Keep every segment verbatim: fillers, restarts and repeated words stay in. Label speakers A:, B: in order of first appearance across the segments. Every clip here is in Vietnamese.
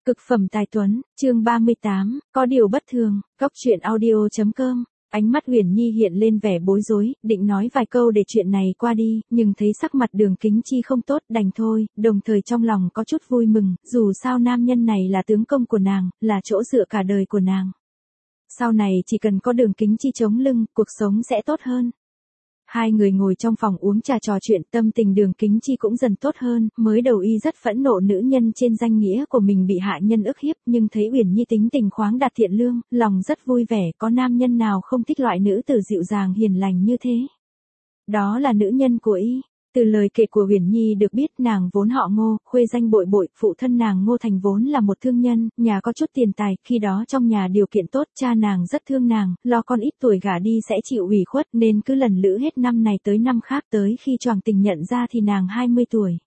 A: Cực phẩm tài tuấn, chương ba mươi tám, có điều bất thường, góc truyện audio.com. Ánh mắt Uyển Nhi hiện lên vẻ bối rối, định nói vài câu để chuyện này qua đi, nhưng thấy sắc mặt Đường Kính Chi không tốt, đành thôi, đồng thời trong lòng có chút vui mừng, dù sao nam nhân này là tướng công của nàng, là chỗ dựa cả đời của nàng. Sau này chỉ cần có Đường Kính Chi chống lưng, cuộc sống sẽ tốt hơn. Hai người ngồi trong phòng uống trà trò chuyện, tâm tình Đường Kính Chi cũng dần tốt hơn, mới đầu y rất phẫn nộ nữ nhân trên danh nghĩa của mình bị hạ nhân ức hiếp, nhưng thấy Uyển Nhi tính tình khoáng đạt thiện lương, lòng rất vui vẻ, có nam nhân nào không thích loại nữ tử dịu dàng hiền lành như thế. Đó là nữ nhân của y. Từ lời kể của Uyển Nhi được biết nàng vốn họ Ngô, khuê danh bội bội, phụ thân nàng Ngô Thành vốn là một thương nhân, nhà có chút tiền tài, khi đó trong nhà điều kiện tốt, cha nàng rất thương nàng, lo con ít tuổi gả đi sẽ chịu ủy khuất nên cứ lần lữ hết năm này tới năm khác, tới khi choàng tình nhận ra thì nàng hai mươi tuổi.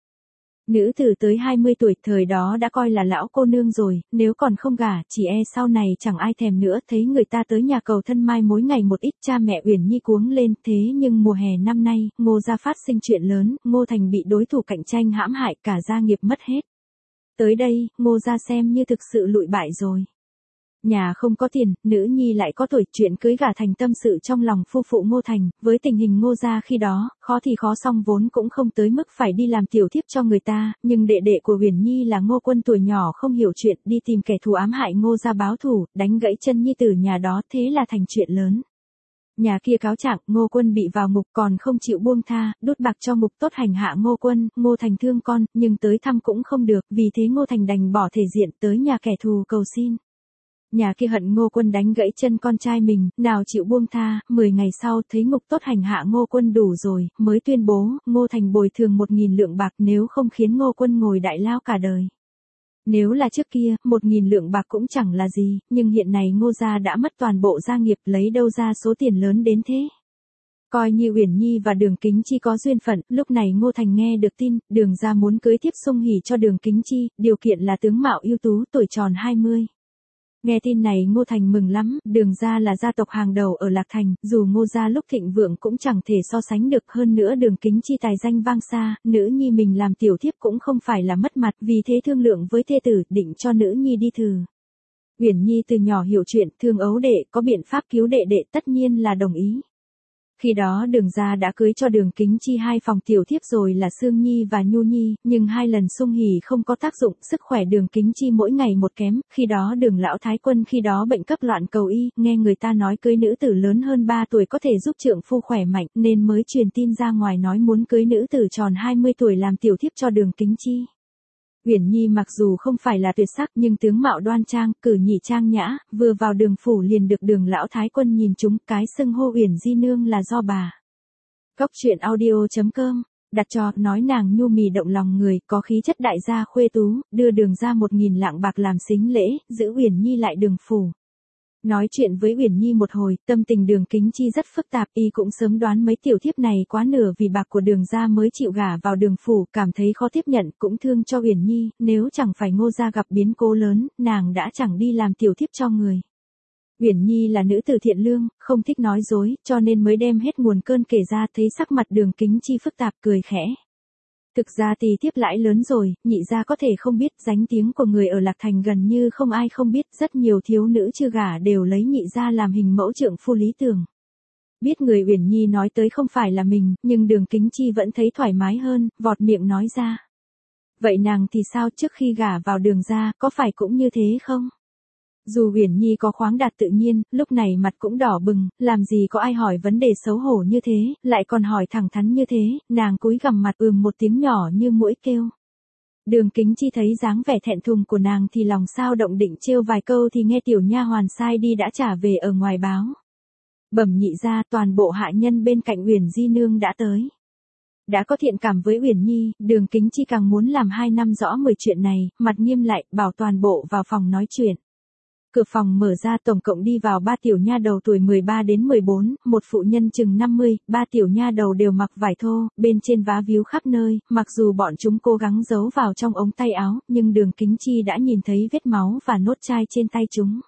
A: Nữ tử tới hai mươi tuổi thời đó đã coi là lão cô nương rồi, nếu còn không gả, chỉ e sau này chẳng ai thèm nữa. Thấy người ta tới nhà cầu thân mai mỗi ngày một ít, cha mẹ Uyển Nhi cuống lên. Thế nhưng mùa hè năm nay, Ngô gia phát sinh chuyện lớn, Ngô Thành bị đối thủ cạnh tranh hãm hại, cả gia nghiệp mất hết. Tới đây, Ngô gia xem như thực sự lụi bại rồi. Nhà không có tiền, nữ nhi lại có tuổi, chuyện cưới gả thành tâm sự trong lòng phu phụ Ngô Thành, với tình hình Ngô gia khi đó, khó thì khó xong vốn cũng không tới mức phải đi làm tiểu thiếp cho người ta, nhưng đệ đệ của Uyển Nhi là Ngô Quân tuổi nhỏ không hiểu chuyện, đi tìm kẻ thù ám hại Ngô gia báo thù, đánh gãy chân nhi tử nhà đó, thế là thành chuyện lớn. Nhà kia cáo trạng, Ngô Quân bị vào ngục còn không chịu buông tha, đút bạc cho ngục tốt hành hạ Ngô Quân, Ngô Thành thương con, nhưng tới thăm cũng không được, vì thế Ngô Thành đành bỏ thể diện tới nhà kẻ thù cầu xin. Nhà kia hận Ngô Quân đánh gãy chân con trai mình, nào chịu buông tha, mười ngày sau thấy ngục tốt hành hạ Ngô Quân đủ rồi, mới tuyên bố, Ngô Thành bồi thường một nghìn lượng bạc nếu không khiến Ngô Quân ngồi đại lao cả đời. Nếu là trước kia, một nghìn lượng bạc cũng chẳng là gì, nhưng hiện nay Ngô gia đã mất toàn bộ gia nghiệp, lấy đâu ra số tiền lớn đến thế. Coi như Uyển Nhi và Đường Kính Chi có duyên phận, lúc này Ngô Thành nghe được tin, Đường gia muốn cưới tiếp Sung Hỉ cho Đường Kính Chi, điều kiện là tướng mạo ưu tú, tuổi tròn hai mươi. Nghe tin này Ngô Thành mừng lắm, Đường gia là gia tộc hàng đầu ở Lạc Thành, dù Ngô gia lúc thịnh vượng cũng chẳng thể so sánh được, hơn nữa Đường Kính Chi tài danh vang xa, nữ nhi mình làm tiểu thiếp cũng không phải là mất mặt, vì thế thương lượng với thê tử, định cho nữ nhi đi thử. Uyển Nhi từ nhỏ hiểu chuyện, thương ấu đệ, có biện pháp cứu đệ đệ, tất nhiên là đồng ý. Khi đó Đường gia đã cưới cho Đường Kính Chi hai phòng tiểu thiếp rồi là Sương Nhi và Nhu Nhi, nhưng hai lần Sung Hỉ không có tác dụng, sức khỏe Đường Kính Chi mỗi ngày một kém, khi đó Đường lão thái quân khi đó bệnh cấp loạn cầu y, nghe người ta nói cưới nữ tử lớn hơn ba tuổi có thể giúp trượng phu khỏe mạnh, nên mới truyền tin ra ngoài nói muốn cưới nữ tử tròn hai mươi tuổi làm tiểu thiếp cho Đường Kính Chi. Uyển Nhi mặc dù không phải là tuyệt sắc nhưng tướng mạo đoan trang, cử nhỉ trang nhã, vừa vào Đường phủ liền được Đường lão thái quân nhìn trúng, cái xưng hô Uyển Di nương là do bà. Góc truyện audio.com, đặt cho, nói nàng nhu mì động lòng người, có khí chất đại gia khuê tú, đưa Đường ra một nghìn lạng bạc làm sính lễ, giữ Uyển Nhi lại Đường phủ. Nói chuyện với Uyển Nhi một hồi, tâm tình Đường Kính Chi rất phức tạp, y cũng sớm đoán mấy tiểu thiếp này quá nửa vì bạc của Đường gia mới chịu gả vào Đường phủ, cảm thấy khó tiếp nhận, cũng thương cho Uyển Nhi, nếu chẳng phải Ngô gia gặp biến cố lớn, nàng đã chẳng đi làm tiểu thiếp cho người. Uyển Nhi là nữ tử thiện lương, không thích nói dối, cho nên mới đem hết nguồn cơn kể ra, thấy sắc mặt Đường Kính Chi phức tạp cười khẽ. Thực ra thì thiếp lãi lớn rồi, nhị gia có thể không biết, danh tiếng của người ở Lạc Thành gần như không ai không biết, rất nhiều thiếu nữ chưa gả đều lấy nhị gia làm hình mẫu trượng phu lý tưởng. Biết người Uyển Nhi nói tới không phải là mình, nhưng Đường Kính Chi vẫn thấy thoải mái hơn, vọt miệng nói ra. Vậy nàng thì sao, trước khi gả vào Đường gia, có phải cũng như thế không? Dù Uyển Nhi có khoáng đạt tự nhiên, lúc này mặt cũng đỏ bừng, làm gì có ai hỏi vấn đề xấu hổ như thế, lại còn hỏi thẳng thắn như thế, nàng cúi gằm mặt ừm một tiếng nhỏ như muỗi kêu. Đường Kính Chi thấy dáng vẻ thẹn thùng của nàng thì lòng sao động, định trêu vài câu thì nghe tiểu nha hoàn sai đi đã trả về ở ngoài báo. Bẩm nhị gia, toàn bộ hạ nhân bên cạnh Uyển Di nương đã tới. Đã có thiện cảm với Uyển Nhi, Đường Kính Chi càng muốn làm hai năm rõ mười chuyện này, mặt nghiêm lại, bảo toàn bộ vào phòng nói chuyện. Cửa phòng mở ra, tổng cộng đi vào ba tiểu nha đầu tuổi mười ba đến mười bốn, một phụ nhân chừng năm mươi, ba tiểu nha đầu đều mặc vải thô, bên trên vá víu khắp nơi, mặc dù bọn chúng cố gắng giấu vào trong ống tay áo, nhưng Đường Kính Chi đã nhìn thấy vết máu và nốt chai trên tay chúng.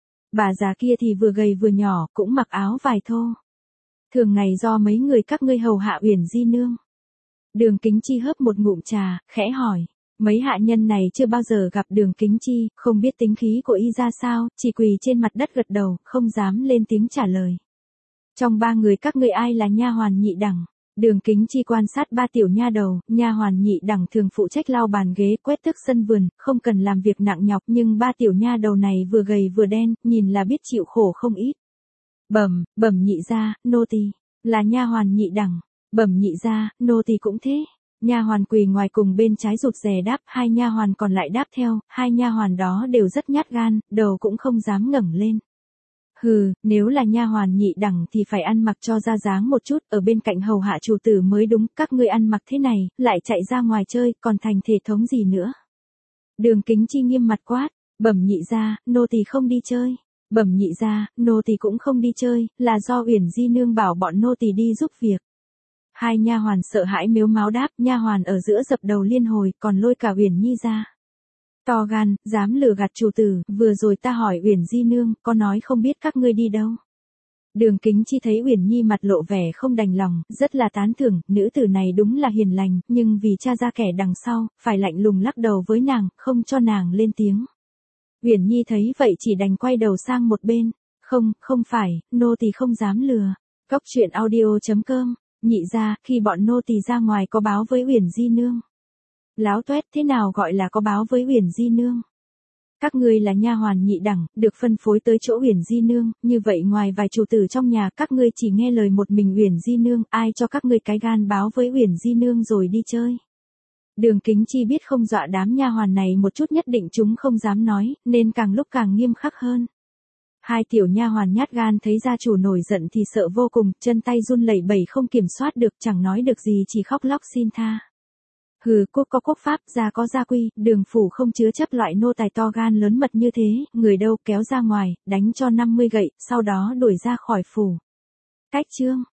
A: Bà già kia thì vừa gầy vừa nhỏ, cũng mặc áo vải thô. Thường ngày do mấy người các ngươi hầu hạ Uyển Di nương. Đường Kính Chi hớp một ngụm trà, khẽ hỏi. Mấy hạ nhân này chưa bao giờ gặp Đường Kính Chi, không biết tính khí của y ra sao, chỉ quỳ trên mặt đất gật đầu, không dám lên tiếng trả lời. Trong ba người các ngươi ai là nha hoàn nhị đẳng? Đường Kính Chi quan sát ba tiểu nha đầu, nha hoàn nhị đẳng thường phụ trách lau bàn ghế, quét tước sân vườn, không cần làm việc nặng nhọc, nhưng ba tiểu nha đầu này vừa gầy vừa đen, nhìn là biết chịu khổ không ít. Bẩm, bẩm nhị gia, nô tỳ là nha hoàn nhị đẳng. Bẩm nhị gia, nô tỳ cũng thế. Nha hoàn quỳ ngoài cùng bên trái rụt rè đáp, hai nha hoàn còn lại đáp theo, hai nha hoàn đó đều rất nhát gan, đầu cũng không dám ngẩng lên. Hừ, nếu là nha hoàn nhị đẳng thì phải ăn mặc cho ra dáng một chút, ở bên cạnh hầu hạ chủ tử mới đúng, các ngươi ăn mặc thế này, lại chạy ra ngoài chơi, còn thành thể thống gì nữa. Đường Kính Chi nghiêm mặt quát, bẩm nhị gia, nô tỳ không đi chơi. Bẩm nhị gia, nô tỳ cũng không đi chơi, là do Uyển Di nương bảo bọn nô tỳ đi giúp việc. Hai nha hoàn sợ hãi mếu máo đáp, nha hoàn ở giữa dập đầu liên hồi, còn lôi cả Uyển Nhi ra. To gan, dám lừa gạt chủ tử, vừa rồi ta hỏi Uyển Di nương, có nói không biết các ngươi đi đâu. Đường Kính Chi thấy Uyển Nhi mặt lộ vẻ không đành lòng, rất là tán thưởng, nữ tử này đúng là hiền lành, nhưng vì cha ra kẻ đằng sau, phải lạnh lùng lắc đầu với nàng, không cho nàng lên tiếng. Uyển Nhi thấy vậy chỉ đành quay đầu sang một bên, không, không phải, nô tỳ không dám lừa. Cóc truyện audio chấm com, nhị gia, khi bọn nô tỳ ra ngoài có báo với Uyển Di nương. Láo toét, thế nào gọi là có báo với Uyển Di nương? Các ngươi là nha hoàn nhị đẳng, được phân phối tới chỗ Uyển Di nương, như vậy ngoài vài chủ tử trong nhà, các ngươi chỉ nghe lời một mình Uyển Di nương, ai cho các ngươi cái gan báo với Uyển Di nương rồi đi chơi? Đường Kính Chi biết không dọa đám nha hoàn này một chút nhất định chúng không dám nói, nên càng lúc càng nghiêm khắc hơn. Hai tiểu nha hoàn nhát gan thấy gia chủ nổi giận thì sợ vô cùng, chân tay run lẩy bẩy không kiểm soát được, chẳng nói được gì chỉ khóc lóc xin tha. Hừ, quốc có quốc pháp, gia có gia quy, Đường phủ không chứa chấp loại nô tài to gan lớn mật như thế, người đâu kéo ra ngoài, đánh cho năm mươi gậy, sau đó đuổi ra khỏi phủ. Cách chương